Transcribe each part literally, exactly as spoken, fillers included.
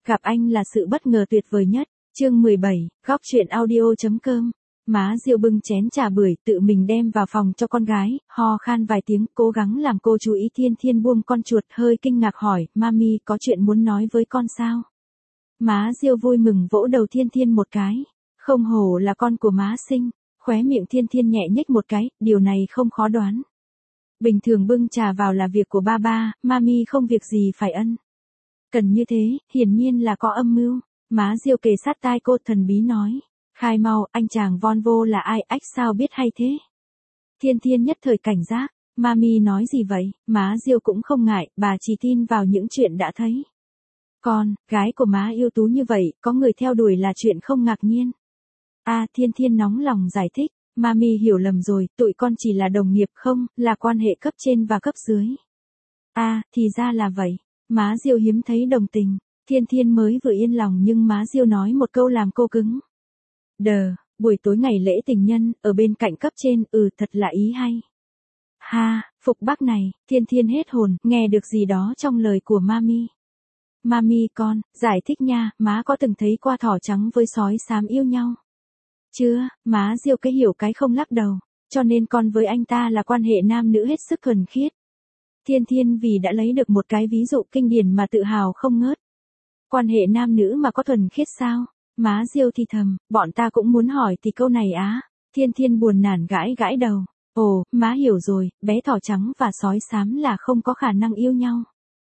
Gặp anh là sự bất ngờ tuyệt vời nhất. Chương mười bảy, góc truyện audio.com. Má Diêu bưng chén trà bưởi tự mình đem vào phòng cho con gái, ho khan vài tiếng, cố gắng làm cô chú ý. Thiên Thiên buông con chuột, hơi kinh ngạc hỏi, Mami có chuyện muốn nói với con sao? Má Diêu vui mừng vỗ đầu Thiên Thiên một cái. Không hổ là con của má sinh. Khóe miệng Thiên Thiên nhẹ nhếch một cái, điều này không khó đoán. Bình thường bưng trà vào là việc của ba ba, Mami không việc gì phải ân cần như thế, hiển nhiên là có âm mưu. Má Diêu kề sát tai cô thần bí nói. Khai mau, anh chàng von vô là ai, ách sao biết hay thế? Thiên Thiên nhất thời cảnh giác. Mami nói gì vậy? Má Diêu cũng không ngại, bà chỉ tin vào những chuyện đã thấy. Con, gái của má ưu tú như vậy, có người theo đuổi là chuyện không ngạc nhiên. À, Thiên Thiên nóng lòng giải thích. Mami hiểu lầm rồi, tụi con chỉ là đồng nghiệp không, là quan hệ cấp trên và cấp dưới. À, thì ra là vậy. Má Diêu hiếm thấy đồng tình. Thiên Thiên mới vừa yên lòng nhưng má Diêu nói một câu làm cô cứng. Đờ, buổi tối ngày lễ tình nhân, ở bên cạnh cấp trên, ừ thật là ý hay. Ha, phục bác này, Thiên Thiên hết hồn, nghe được gì đó trong lời của Mami. Mami con, giải thích nha, má có từng thấy qua thỏ trắng với sói xám yêu nhau? Chưa, má Diêu cái hiểu cái không lắc đầu, cho nên con với anh ta là quan hệ nam nữ hết sức thuần khiết. Thiên Thiên vì đã lấy được một cái ví dụ kinh điển mà tự hào không ngớt. Quan hệ nam nữ mà có thuần khiết sao? Má Diêu thì thầm, bọn ta cũng muốn hỏi thì câu này á. Thiên Thiên buồn nản gãi gãi đầu. Ồ, má hiểu rồi, bé thỏ trắng và sói xám là không có khả năng yêu nhau.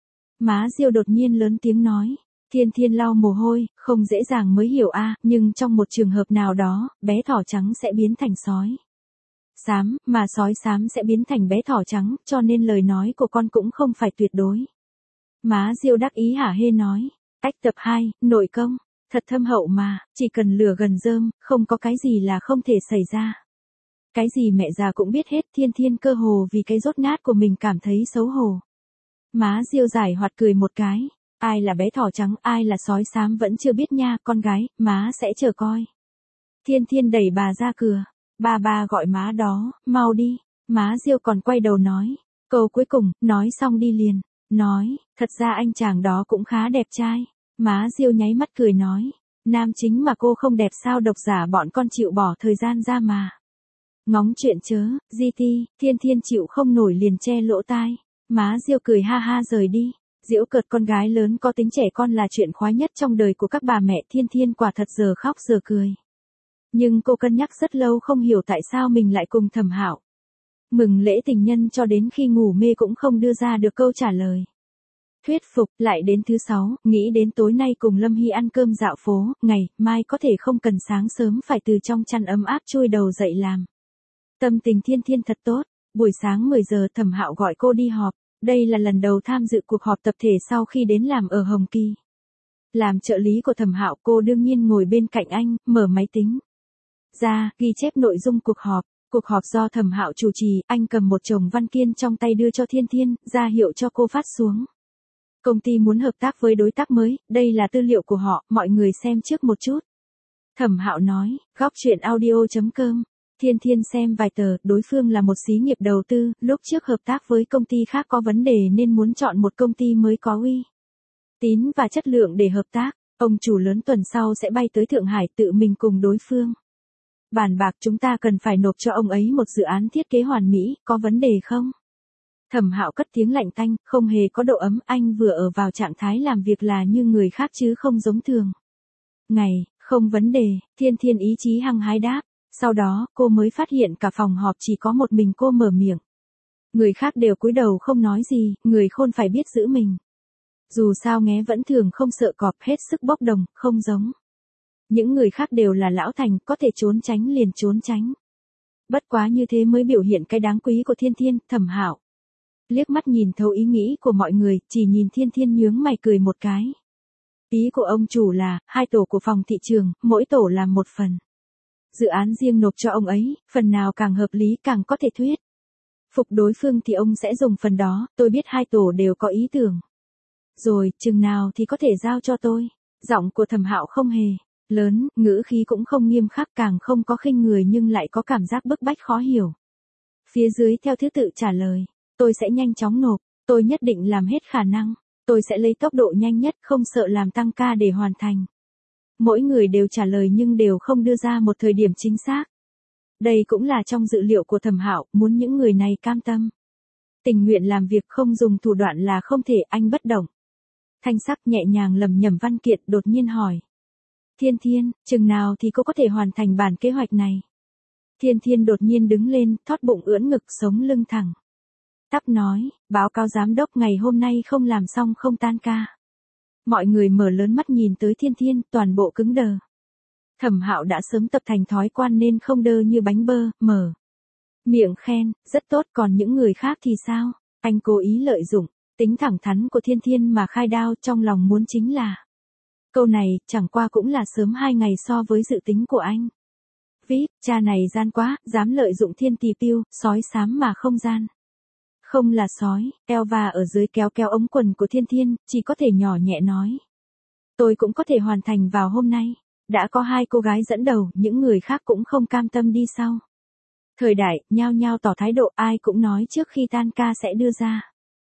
Má Diêu đột nhiên lớn tiếng nói. Thiên Thiên lau mồ hôi, không dễ dàng mới hiểu a, nhưng trong một trường hợp nào đó, bé thỏ trắng sẽ biến thành sói xám, mà sói xám sẽ biến thành bé thỏ trắng, cho nên lời nói của con cũng không phải tuyệt đối. Má Diêu đắc ý hả hê nói. Ách tập hai, nội công, thật thâm hậu mà, chỉ cần lửa gần rơm, không có cái gì là không thể xảy ra. Cái gì mẹ già cũng biết hết. Thiên Thiên cơ hồ vì cái dốt nát của mình cảm thấy xấu hổ. Má Diêu giải hoạt cười một cái. Ai là bé thỏ trắng, ai là sói xám vẫn chưa biết nha, con gái, má sẽ chờ coi. Thiên Thiên đẩy bà ra cửa. Ba ba gọi má đó, mau đi. Má Diêu còn quay đầu nói. Câu cuối cùng, nói xong đi liền. Nói, thật ra anh chàng đó cũng khá đẹp trai. Má Diêu nháy mắt cười nói. Nam chính mà cô không đẹp sao, độc giả bọn con chịu bỏ thời gian ra mà. Ngóng chuyện chớ, giê tê, Thiên Thiên chịu không nổi liền che lỗ tai. Má Diêu cười ha ha rời đi. Giễu cợt con gái lớn có tính trẻ con là chuyện khoái nhất trong đời của các bà mẹ. Thiên Thiên quả thật giờ khóc giờ cười. Nhưng cô cân nhắc rất lâu không hiểu tại sao mình lại cùng Thẩm Hạo mừng lễ tình nhân cho đến khi ngủ mê cũng không đưa ra được câu trả lời thuyết phục. Lại đến thứ sáu, nghĩ đến tối nay cùng Lâm Hy ăn cơm dạo phố, ngày mai có thể không cần sáng sớm phải từ trong chăn ấm áp chui đầu dậy làm. Tâm tình Thiên Thiên thật tốt. Buổi sáng mười giờ Thẩm Hạo gọi cô đi họp. Đây là lần đầu tham dự cuộc họp tập thể sau khi đến làm ở Hồng Kỳ. Làm trợ lý của Thẩm Hạo, cô đương nhiên ngồi bên cạnh anh, mở máy tính ra, ghi chép nội dung cuộc họp. Cuộc họp do Thẩm Hạo chủ trì, anh cầm một chồng văn kiện trong tay đưa cho Thiên Thiên, ra hiệu cho cô phát xuống. Công ty muốn hợp tác với đối tác mới, đây là tư liệu của họ, mọi người xem trước một chút. Thẩm Hạo nói, góc truyện audio.com. Thiên Thiên xem vài tờ, đối phương là một xí nghiệp đầu tư, lúc trước hợp tác với công ty khác có vấn đề nên muốn chọn một công ty mới có uy tín và chất lượng để hợp tác. Ông chủ lớn tuần sau sẽ bay tới Thượng Hải tự mình cùng đối phương bàn bạc, chúng ta cần phải nộp cho ông ấy một dự án thiết kế hoàn mỹ, có vấn đề không? Thẩm Hạo cất tiếng lạnh tanh, không hề có độ ấm, anh vừa ở vào trạng thái làm việc là như người khác chứ không giống thường ngày. Không vấn đề, Thiên Thiên ý chí hăng hái đáp. Sau đó, cô mới phát hiện cả phòng họp chỉ có một mình cô mở miệng. Người khác đều cúi đầu không nói gì, người khôn phải biết giữ mình. Dù sao nghé vẫn thường không sợ cọp, hết sức bốc đồng, không giống. Những người khác đều là lão thành, có thể trốn tránh liền trốn tránh. Bất quá như thế mới biểu hiện cái đáng quý của Thiên Thiên. Thẩm Hạo liếc mắt nhìn thấu ý nghĩ của mọi người, chỉ nhìn Thiên Thiên nhướng mày cười một cái. Ý của ông chủ là, hai tổ của phòng thị trường, mỗi tổ làm một phần. Dự án riêng nộp cho ông ấy, phần nào càng hợp lý càng có thể thuyết phục đối phương thì ông sẽ dùng phần đó. Tôi biết hai tổ đều có ý tưởng rồi, chừng nào thì có thể giao cho tôi. Giọng của Thẩm Hạo không hề lớn, ngữ khí cũng không nghiêm khắc, càng không có khinh người nhưng lại có cảm giác bức bách khó hiểu. Phía dưới theo thứ tự trả lời. Tôi sẽ nhanh chóng nộp, tôi nhất định làm hết khả năng. Tôi sẽ lấy tốc độ nhanh nhất, không sợ làm tăng ca để hoàn thành. Mỗi người đều trả lời nhưng đều không đưa ra một thời điểm chính xác. Đây cũng là trong dự liệu của Thẩm Hạo, muốn những người này cam tâm. Tình nguyện làm việc không dùng thủ đoạn là không thể, anh bất động. Thanh sắc nhẹ nhàng lẩm nhẩm văn kiện, đột nhiên hỏi. Thiên Thiên, chừng nào thì cô có thể hoàn thành bản kế hoạch này? Thiên Thiên đột nhiên đứng lên, thót bụng ưỡn ngực, sống lưng thẳng. Tắp nói, báo cáo giám đốc ngày hôm nay không làm xong không tan ca. Mọi người mở lớn mắt nhìn tới Thiên Thiên, toàn bộ cứng đờ. Thẩm Hạo đã sớm tập thành thói quan nên không đơ như bánh bơ, mở miệng khen, rất tốt, còn những người khác thì sao? Anh cố ý lợi dụng tính thẳng thắn của Thiên Thiên mà khai đao, trong lòng muốn chính là. Câu này, chẳng qua cũng là sớm hai ngày so với dự tính của anh. Vít, cha này gian quá, dám lợi dụng Thiên Tì Piu, sói xám mà không gian. Không là sói, Elva ở dưới kéo kéo ống quần của Thiên Thiên, chỉ có thể nhỏ nhẹ nói. Tôi cũng có thể hoàn thành vào hôm nay. Đã có hai cô gái dẫn đầu, những người khác cũng không cam tâm đi sau. Thời đại, nhao nhao tỏ thái độ, ai cũng nói trước khi tan ca sẽ đưa ra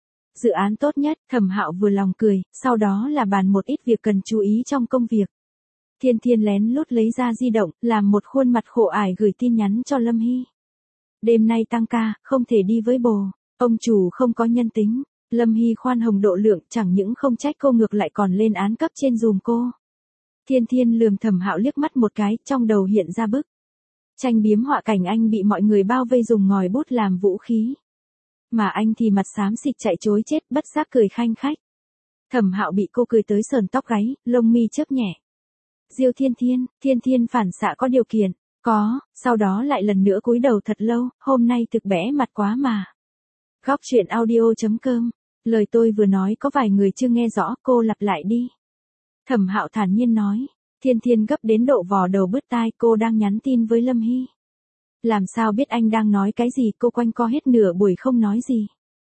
dự án tốt nhất. Thẩm Hạo vừa lòng cười, sau đó là bàn một ít việc cần chú ý trong công việc. Thiên Thiên lén lút lấy ra di động, làm một khuôn mặt khổ ải gửi tin nhắn cho Lâm Hy. Đêm nay tăng ca, không thể đi với bồ, ông chủ không có nhân tính. Lâm Hy khoan hồng độ lượng, chẳng những không trách cô ngược lại còn lên án cấp trên dùm cô. Thiên Thiên lườm Thẩm Hạo liếc mắt một cái, trong đầu hiện ra bức tranh biếm họa cảnh anh bị mọi người bao vây dùng ngòi bút làm vũ khí. Mà anh thì mặt xám xịt chạy chối chết, bất giác cười khanh khách. Thẩm Hạo bị cô cười tới sờn tóc gáy, lông mi chớp nhẹ. Diêu Thiên Thiên, Thiên Thiên phản xạ có điều kiện, có, sau đó lại lần nữa cúi đầu thật lâu, hôm nay thực bẽ mặt quá mà. Góc truyện audio chấm com, lời tôi vừa nói có vài người chưa nghe rõ, cô lặp lại đi. Thẩm Hạo thản nhiên nói, Thiên Thiên gấp đến độ vò đầu bứt tai, cô đang nhắn tin với Lâm Hy. Làm sao biết anh đang nói cái gì, cô quanh co hết nửa buổi không nói gì.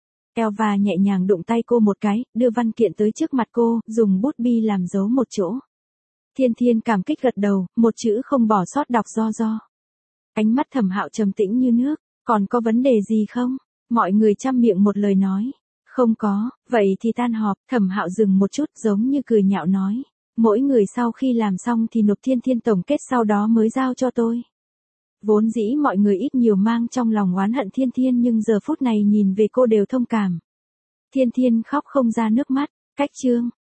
Elva nhẹ nhàng đụng tay cô một cái, đưa văn kiện tới trước mặt cô, dùng bút bi làm dấu một chỗ. Thiên Thiên cảm kích gật đầu, một chữ không bỏ sót đọc do do. Ánh mắt Thẩm Hạo trầm tĩnh như nước, còn có vấn đề gì không? Mọi người chăm miệng một lời nói. Không có, vậy thì tan họp. Thẩm Hạo dừng một chút, giống như cười nhạo nói. Mỗi người sau khi làm xong thì nộp Thiên Thiên tổng kết, sau đó mới giao cho tôi. Vốn dĩ mọi người ít nhiều mang trong lòng oán hận Thiên Thiên, nhưng giờ phút này nhìn về cô đều thông cảm. Thiên Thiên khóc không ra nước mắt, cách chương.